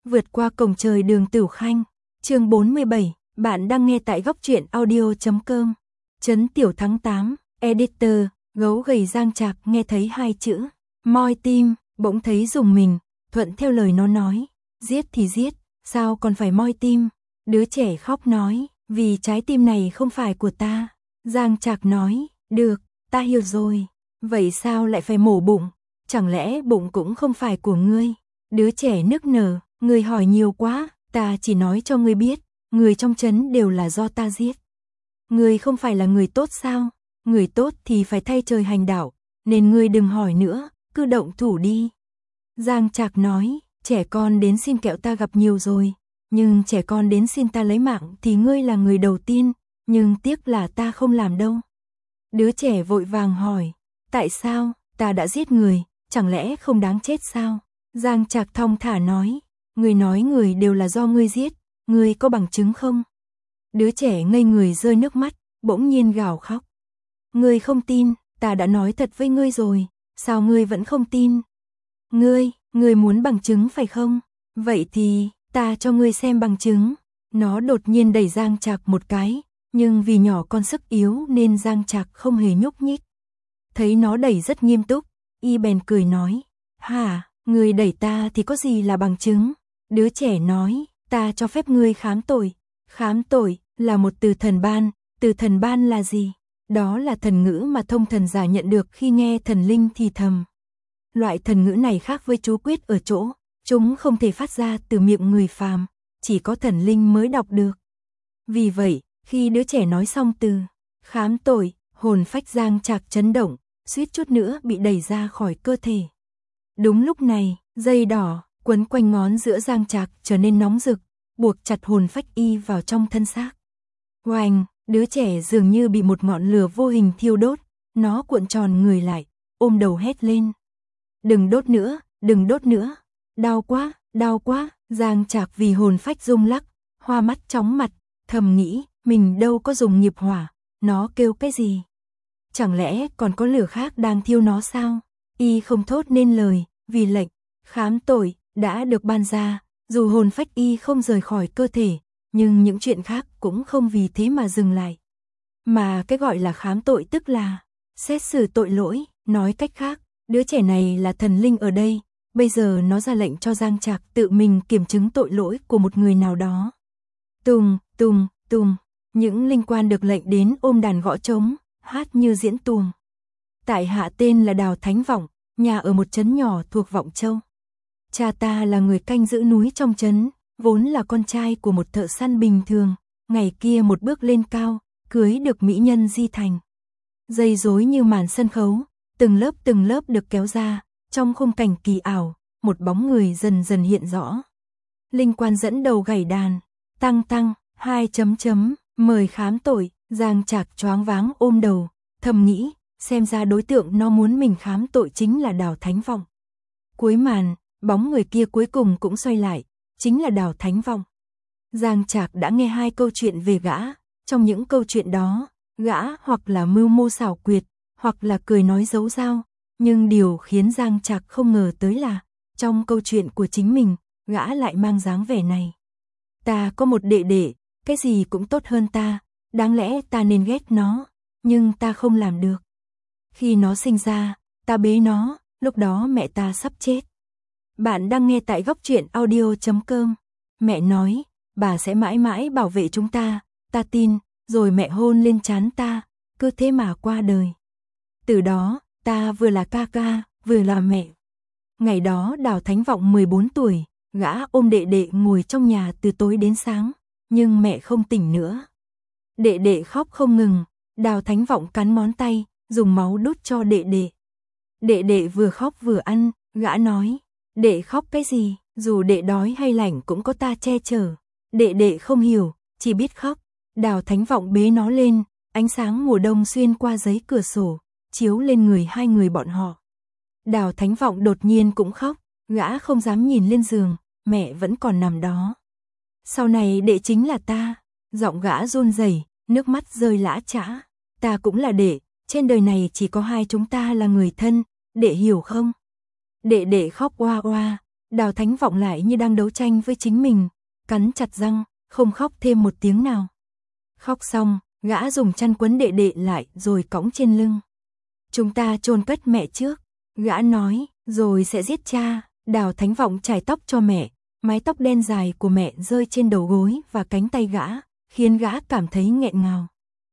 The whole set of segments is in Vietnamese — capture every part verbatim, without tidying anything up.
Vượt qua cổng trời Đường Tửu Khanh. Chương bốn mươi bảy, bạn đang nghe tại góc truyện audio chấm com. Trấn Tiểu Thắng tám, editor, gấu gầy Giang Trạc nghe thấy hai chữ moi tim, bỗng thấy rùng mình, thuận theo lời nó nói, giết thì giết, sao còn phải moi tim? Đứa trẻ khóc nói, vì trái tim này không phải của ta. Giang Trạc nói, được, ta hiểu rồi, vậy sao lại phải mổ bụng? Chẳng lẽ bụng cũng không phải của ngươi? Đứa trẻ nức nở, ngươi hỏi nhiều quá, ta chỉ nói cho ngươi biết, người trong trấn đều là do ta giết. Ngươi không phải là người tốt sao? Người tốt thì phải thay trời hành đạo, nên ngươi đừng hỏi nữa, cứ động thủ đi. Giang Trạc nói, trẻ con đến xin kẹo ta gặp nhiều rồi, nhưng trẻ con đến xin ta lấy mạng thì ngươi là người đầu tiên, nhưng tiếc là ta không làm đâu. Đứa trẻ vội vàng hỏi, tại sao, ta đã giết người, chẳng lẽ không đáng chết sao? Giang Trạc thong thả nói, ngươi nói người đều là do ngươi giết, ngươi có bằng chứng không? Đứa trẻ ngây người rơi nước mắt, bỗng nhiên gào khóc. Ngươi không tin, ta đã nói thật với ngươi rồi, sao ngươi vẫn không tin? Ngươi, ngươi muốn bằng chứng phải không? Vậy thì, ta cho ngươi xem bằng chứng. Nó đột nhiên đẩy Giang Trạc một cái, nhưng vì nhỏ con sức yếu nên Giang Trạc không hề nhúc nhích. Thấy nó đẩy rất nghiêm túc, y bèn cười nói, hả, ngươi đẩy ta thì có gì là bằng chứng? Đứa trẻ nói, ta cho phép ngươi khám tội. Khám tội là một từ thần ban, từ thần ban là gì? Đó là thần ngữ mà thông thần giả nhận được khi nghe thần linh thì thầm. Loại thần ngữ này khác với chú quyết ở chỗ, chúng không thể phát ra từ miệng người phàm, chỉ có thần linh mới đọc được. Vì vậy, khi đứa trẻ nói xong từ khám tội, hồn phách Giang Trạc chấn động, suýt chút nữa bị đẩy ra khỏi cơ thể. Đúng lúc này, dây đỏ quấn quanh ngón giữa Giang Trạc trở nên nóng rực, buộc chặt hồn phách y vào trong thân xác. Oanh, đứa trẻ dường như bị một ngọn lửa vô hình thiêu đốt, nó cuộn tròn người lại, ôm đầu hét lên. Đừng đốt nữa, đừng đốt nữa, đau quá, đau quá. Giang Trạc vì hồn phách rung lắc, hoa mắt chóng mặt, thầm nghĩ, mình đâu có dùng nghiệp hỏa, nó kêu cái gì? Chẳng lẽ còn có lửa khác đang thiêu nó sao? Y không thốt nên lời, vì lệnh khám tội đã được ban ra, dù hồn phách y không rời khỏi cơ thể, nhưng những chuyện khác cũng không vì thế mà dừng lại. Mà cái gọi là khám tội tức là xét xử tội lỗi, nói cách khác, đứa trẻ này là thần linh ở đây, bây giờ nó ra lệnh cho Giang Trạc tự mình kiểm chứng tội lỗi của một người nào đó. Tùng, tùng, tùng, những linh quan được lệnh đến ôm đàn gõ trống, hát như diễn tuồng. Tại hạ tên là Đào Thánh Vọng, nhà ở một trấn nhỏ thuộc Vọng Châu. Cha ta là người canh giữ núi trong trấn, vốn là con trai của một thợ săn bình thường, ngày kia một bước lên cao, cưới được mỹ nhân Di Thành. Dây rối như màn sân khấu, từng lớp từng lớp được kéo ra, trong khung cảnh kỳ ảo, một bóng người dần dần hiện rõ. Linh quan dẫn đầu gảy đàn, tăng tăng, hai chấm chấm, mời khám tội. Giang Trạc choáng váng ôm đầu, thầm nghĩ, xem ra đối tượng nó muốn mình khám tội chính là Đào Thánh Vọng. Cuối màn, bóng người kia cuối cùng cũng xoay lại, chính là Đào Thánh Vọng. Giang Trạc đã nghe hai câu chuyện về gã, trong những câu chuyện đó, gã hoặc là mưu mô xảo quyệt, hoặc là cười nói giấu dao, nhưng điều khiến Giang Trạc không ngờ tới là, trong câu chuyện của chính mình, gã lại mang dáng vẻ này. Ta có một đệ đệ, cái gì cũng tốt hơn ta, đáng lẽ ta nên ghét nó, nhưng ta không làm được. Khi nó sinh ra, ta bế nó, lúc đó mẹ ta sắp chết. Bạn đang nghe tại góc truyện audio chấm com. Mẹ nói, bà sẽ mãi mãi bảo vệ chúng ta, ta tin, rồi mẹ hôn lên trán ta, cứ thế mà qua đời. Từ đó, ta vừa là ca ca, vừa là mẹ. Ngày đó Đào Thánh Vọng mười bốn tuổi, gã ôm đệ đệ ngồi trong nhà từ tối đến sáng, nhưng mẹ không tỉnh nữa. Đệ đệ khóc không ngừng, Đào Thánh Vọng cắn món tay, dùng máu đút cho đệ đệ. Đệ đệ vừa khóc vừa ăn, gã nói, đệ khóc cái gì, dù đệ đói hay lạnh cũng có ta che chở. Đệ đệ không hiểu, chỉ biết khóc. Đào Thánh Vọng bế nó lên, ánh sáng mùa đông xuyên qua giấy cửa sổ, chiếu lên người hai người bọn họ. Đào Thánh Vọng đột nhiên cũng khóc, gã không dám nhìn lên giường, mẹ vẫn còn nằm đó. Sau này đệ chính là ta. Giọng gã run rẩy, nước mắt rơi lã chã. Ta cũng là đệ, trên đời này chỉ có hai chúng ta là người thân, đệ hiểu không? Đệ đệ khóc oa oa, Đào Thánh Vọng lại như đang đấu tranh với chính mình, cắn chặt răng, không khóc thêm một tiếng nào. Khóc xong, gã dùng chăn quấn đệ đệ lại rồi cõng trên lưng. Chúng ta chôn cất mẹ trước, gã nói, rồi sẽ giết cha. Đào Thánh Vọng chải tóc cho mẹ, mái tóc đen dài của mẹ rơi trên đầu gối và cánh tay gã, khiến gã cảm thấy nghẹn ngào.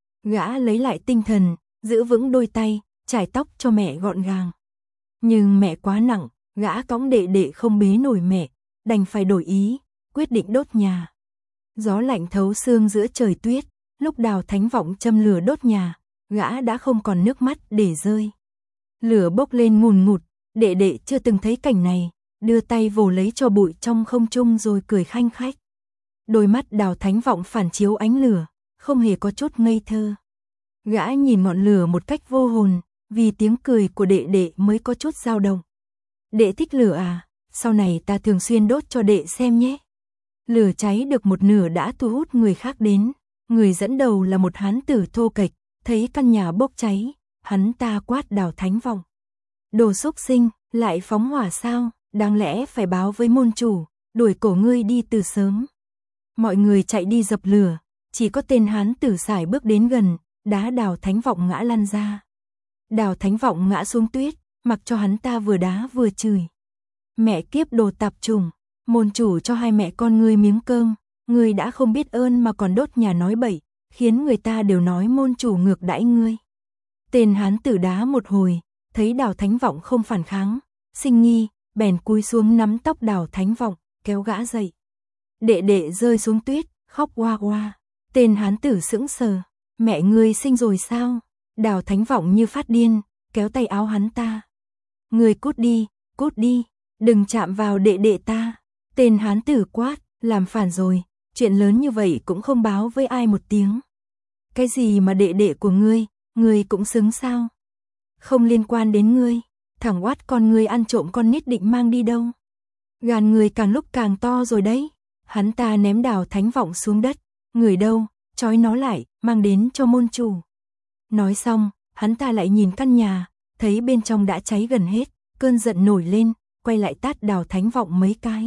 Gã lấy lại tinh thần, giữ vững đôi tay, chải tóc cho mẹ gọn gàng. Nhưng mẹ quá nặng, gã cõng đệ đệ không bế nổi mẹ, đành phải đổi ý, quyết định đốt nhà. Gió lạnh thấu xương giữa trời tuyết, lúc Đào Thánh Vọng châm lửa đốt nhà, gã đã không còn nước mắt để rơi. Lửa bốc lên ngùn ngụt, đệ đệ chưa từng thấy cảnh này, đưa tay vồ lấy cho bụi trong không trung rồi cười khanh khách. Đôi mắt Đào Thánh Vọng phản chiếu ánh lửa, không hề có chút ngây thơ. Gã nhìn ngọn lửa một cách vô hồn, vì tiếng cười của đệ đệ mới có chút dao động. Đệ thích lửa à, sau này ta thường xuyên đốt cho đệ xem nhé. Lửa cháy được một nửa đã thu hút người khác đến. Người dẫn đầu là một hán tử thô kệch, thấy căn nhà bốc cháy, hắn ta quát Đào Thánh Vọng. Đồ xúc sinh, lại phóng hỏa sao, đáng lẽ phải báo với môn chủ, đuổi cổ ngươi đi từ sớm. Mọi người chạy đi dập lửa, chỉ có tên hán tử sải bước đến gần, đá Đào Thánh Vọng ngã lăn ra. Đào Thánh Vọng ngã xuống tuyết, mặc cho hắn ta vừa đá vừa chửi. Mẹ kiếp đồ tạp chủng, môn chủ cho hai mẹ con ngươi miếng cơm, ngươi đã không biết ơn mà còn đốt nhà nói bậy, khiến người ta đều nói môn chủ ngược đãi ngươi. Tên hán tử đá một hồi, thấy Đào Thánh Vọng không phản kháng, sinh nghi, bèn cúi xuống nắm tóc Đào Thánh Vọng, kéo gã dậy. Đệ đệ rơi xuống tuyết, khóc oa oa. Tên hán tử sững sờ, mẹ ngươi sinh rồi sao? Đào Thánh Vọng như phát điên, kéo tay áo hắn ta. Ngươi cút đi, cút đi, đừng chạm vào đệ đệ ta. Tên hán tử quát, làm phản rồi, chuyện lớn như vậy cũng không báo với ai một tiếng. Cái gì mà đệ đệ của ngươi, ngươi cũng xứng sao? Không liên quan đến ngươi, thằng oát con ngươi ăn trộm con nít định mang đi đâu. Gan ngươi càng lúc càng to rồi đấy. Hắn ta ném Đào Thánh Vọng xuống đất, người đâu, trói nó lại, mang đến cho môn chủ. Nói xong, hắn ta lại nhìn căn nhà, thấy bên trong đã cháy gần hết, cơn giận nổi lên, quay lại tát Đào Thánh Vọng mấy cái.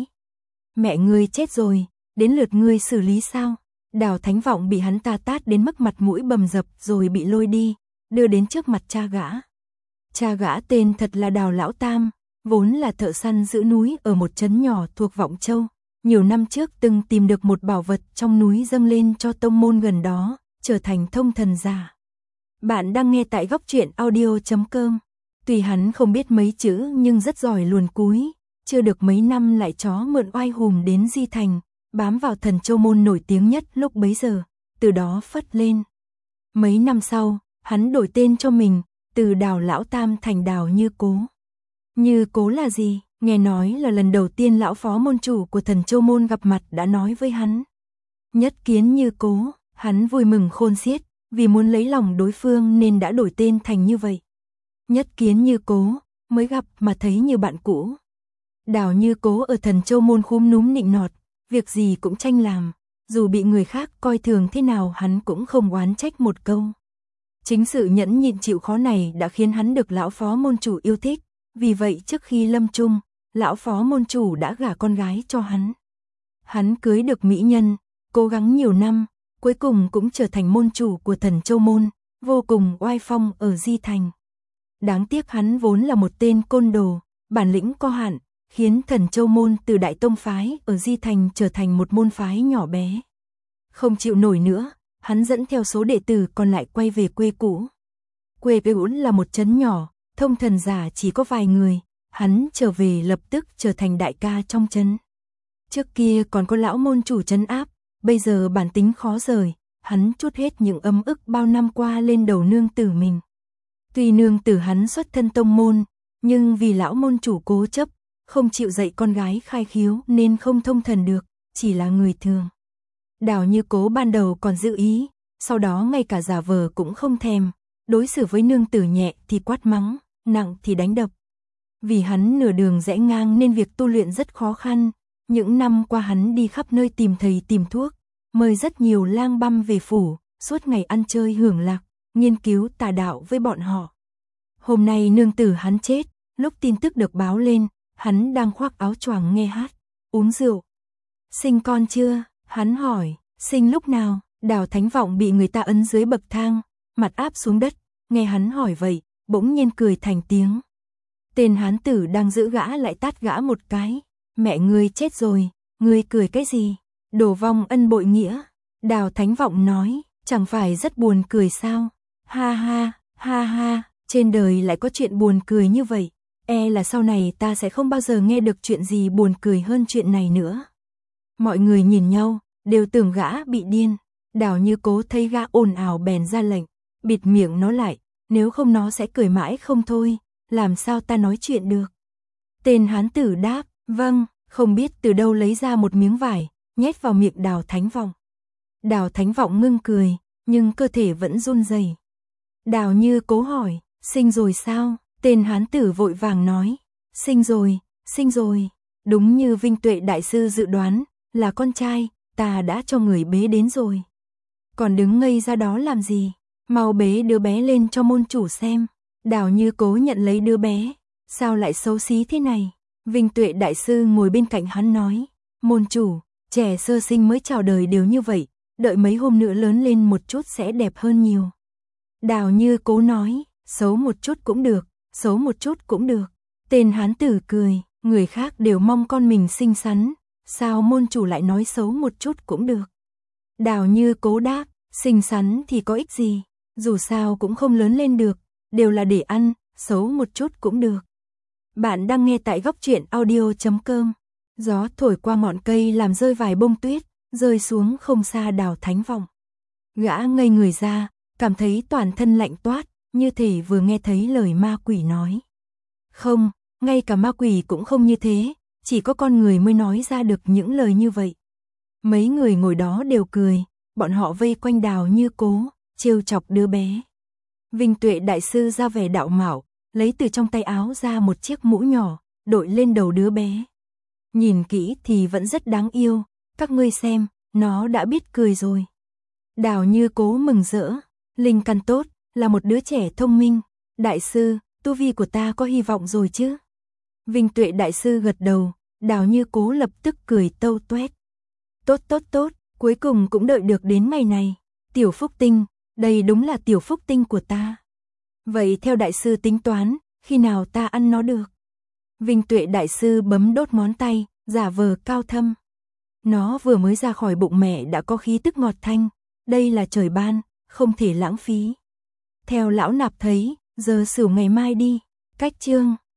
Mẹ ngươi chết rồi, đến lượt ngươi xử lý sao? Đào Thánh Vọng bị hắn ta tát đến mức mặt mũi bầm dập rồi bị lôi đi, đưa đến trước mặt cha gã. Cha gã tên thật là Đào Lão Tam, vốn là thợ săn giữ núi ở một trấn nhỏ thuộc Vọng Châu. Nhiều năm trước từng tìm được một bảo vật trong núi dâng lên cho tông môn gần đó, trở thành thông thần giả. Bạn đang nghe tại góc truyện audio chấm com. Tuy hắn không biết mấy chữ nhưng rất giỏi luồn cúi, chưa được mấy năm lại chó mượn oai hùm đến Di Thành, bám vào Thần Châu môn nổi tiếng nhất lúc bấy giờ, từ đó phất lên. Mấy năm sau, hắn đổi tên cho mình, từ Đào Lão Tam thành Đào Như Cố. Như Cố là gì? Nghe nói là lần đầu tiên lão phó môn chủ của Thần Châu môn gặp mặt đã nói với hắn. Nhất kiến Như Cố, hắn vui mừng khôn xiết, vì muốn lấy lòng đối phương nên đã đổi tên thành như vậy. Nhất kiến Như Cố, mới gặp mà thấy như bạn cũ. Đào Như Cố ở Thần Châu môn khúm núm nịnh nọt, việc gì cũng tranh làm, dù bị người khác coi thường thế nào hắn cũng không oán trách một câu. Chính sự nhẫn nhịn chịu khó này đã khiến hắn được lão phó môn chủ yêu thích, vì vậy trước khi lâm chung, lão phó môn chủ đã gả con gái cho hắn. Hắn cưới được mỹ nhân, cố gắng nhiều năm, cuối cùng cũng trở thành môn chủ của Thần Châu môn, vô cùng oai phong ở Di Thành. Đáng tiếc hắn vốn là một tên côn đồ, bản lĩnh có hạn, khiến Thần Châu môn từ đại tông phái ở Di Thành trở thành một môn phái nhỏ bé. Không chịu nổi nữa, hắn dẫn theo số đệ tử còn lại quay về quê cũ. Quê cũ là một trấn nhỏ, thông thần giả chỉ có vài người, hắn trở về lập tức trở thành đại ca trong trấn. Trước kia còn có lão môn chủ trấn áp, bây giờ bản tính khó rời, hắn trút hết những ấm ức bao năm qua lên đầu nương tử mình. Tuy nương tử hắn xuất thân tông môn, nhưng vì lão môn chủ cố chấp, không chịu dạy con gái khai khiếu nên không thông thần được, chỉ là người thường. Đào Như Cố ban đầu còn giữ ý, sau đó ngay cả giả vờ cũng không thèm, đối xử với nương tử nhẹ thì quát mắng, nặng thì đánh đập. Vì hắn nửa đường rẽ ngang nên việc tu luyện rất khó khăn, những năm qua hắn đi khắp nơi tìm thầy tìm thuốc, mời rất nhiều lang băm về phủ, suốt ngày ăn chơi hưởng lạc, nghiên cứu tà đạo với bọn họ. Hôm nay nương tử hắn chết, lúc tin tức được báo lên, hắn đang khoác áo choàng nghe hát, uống rượu. Sinh con chưa? Hắn hỏi, sinh lúc nào? Đào Thánh Vọng bị người ta ấn dưới bậc thang, mặt áp xuống đất, nghe hắn hỏi vậy, bỗng nhiên cười thành tiếng. Tên hán tử đang giữ gã lại tát gã một cái, mẹ ngươi chết rồi, ngươi cười cái gì? Đổ vong ân bội nghĩa. Đào Thánh Vọng nói, chẳng phải rất buồn cười sao? Ha ha, ha ha, trên đời lại có chuyện buồn cười như vậy, e là sau này ta sẽ không bao giờ nghe được chuyện gì buồn cười hơn chuyện này nữa. Mọi người nhìn nhau, đều tưởng gã bị điên. Đào Như Cố thấy gã ồn ào bèn ra lệnh, bịt miệng nó lại, nếu không nó sẽ cười mãi không thôi, làm sao ta nói chuyện được. Tên hán tử đáp, vâng, không biết từ đâu lấy ra một miếng vải, nhét vào miệng Đào Thánh Vọng. Đào Thánh Vọng ngưng cười, nhưng cơ thể vẫn run rẩy. Đào Như Cố hỏi, sinh rồi sao? Tên hán tử vội vàng nói, sinh rồi, sinh rồi, đúng như Vinh Tuệ Đại Sư dự đoán, là con trai, ta đã cho người bế đến rồi. Còn đứng ngây ra đó làm gì? Mau bế đứa bé lên cho môn chủ xem. Đào Như Cố nhận lấy đứa bé, sao lại xấu xí thế này? Vinh Tuệ Đại Sư ngồi bên cạnh hắn nói, môn chủ, trẻ sơ sinh mới chào đời đều như vậy, đợi mấy hôm nữa lớn lên một chút sẽ đẹp hơn nhiều. Đào Như Cố nói, xấu một chút cũng được, xấu một chút cũng được. Tên hán tử cười, người khác đều mong con mình xinh xắn, sao môn chủ lại nói xấu một chút cũng được. Đào Như Cố đáp, xinh xắn thì có ích gì, dù sao cũng không lớn lên được, đều là để ăn, xấu một chút cũng được. Bạn đang nghe tại góc truyện audio chấm com. Gió thổi qua ngọn cây làm rơi vài bông tuyết, rơi xuống không xa Đào Thánh Vọng. Gã ngây người ra, cảm thấy toàn thân lạnh toát, như thể vừa nghe thấy lời ma quỷ nói. Không, ngay cả ma quỷ cũng không như thế, chỉ có con người mới nói ra được những lời như vậy. Mấy người ngồi đó đều cười, bọn họ vây quanh Đào Như Cố, trêu chọc đứa bé. Vinh Tuệ Đại Sư ra vẻ đạo mạo, lấy từ trong tay áo ra một chiếc mũ nhỏ, đội lên đầu đứa bé. Nhìn kỹ thì vẫn rất đáng yêu, các ngươi xem, nó đã biết cười rồi. Đào Như Cố mừng rỡ, linh căn tốt, là một đứa trẻ thông minh. Đại sư, tu vi của ta có hy vọng rồi chứ? Vinh Tuệ Đại Sư gật đầu, Đào Như Cố lập tức cười tâu tuét. Tốt tốt tốt, cuối cùng cũng đợi được đến ngày này. Tiểu phúc tinh, đây đúng là tiểu phúc tinh của ta. Vậy theo Đại Sư tính toán, khi nào ta ăn nó được? Vinh Tuệ Đại Sư bấm đốt ngón tay, giả vờ cao thâm. Nó vừa mới ra khỏi bụng mẹ đã có khí tức ngọt thanh, đây là trời ban, không thể lãng phí. Theo lão nạp thấy, giờ sửu ngày mai đi. Cách chương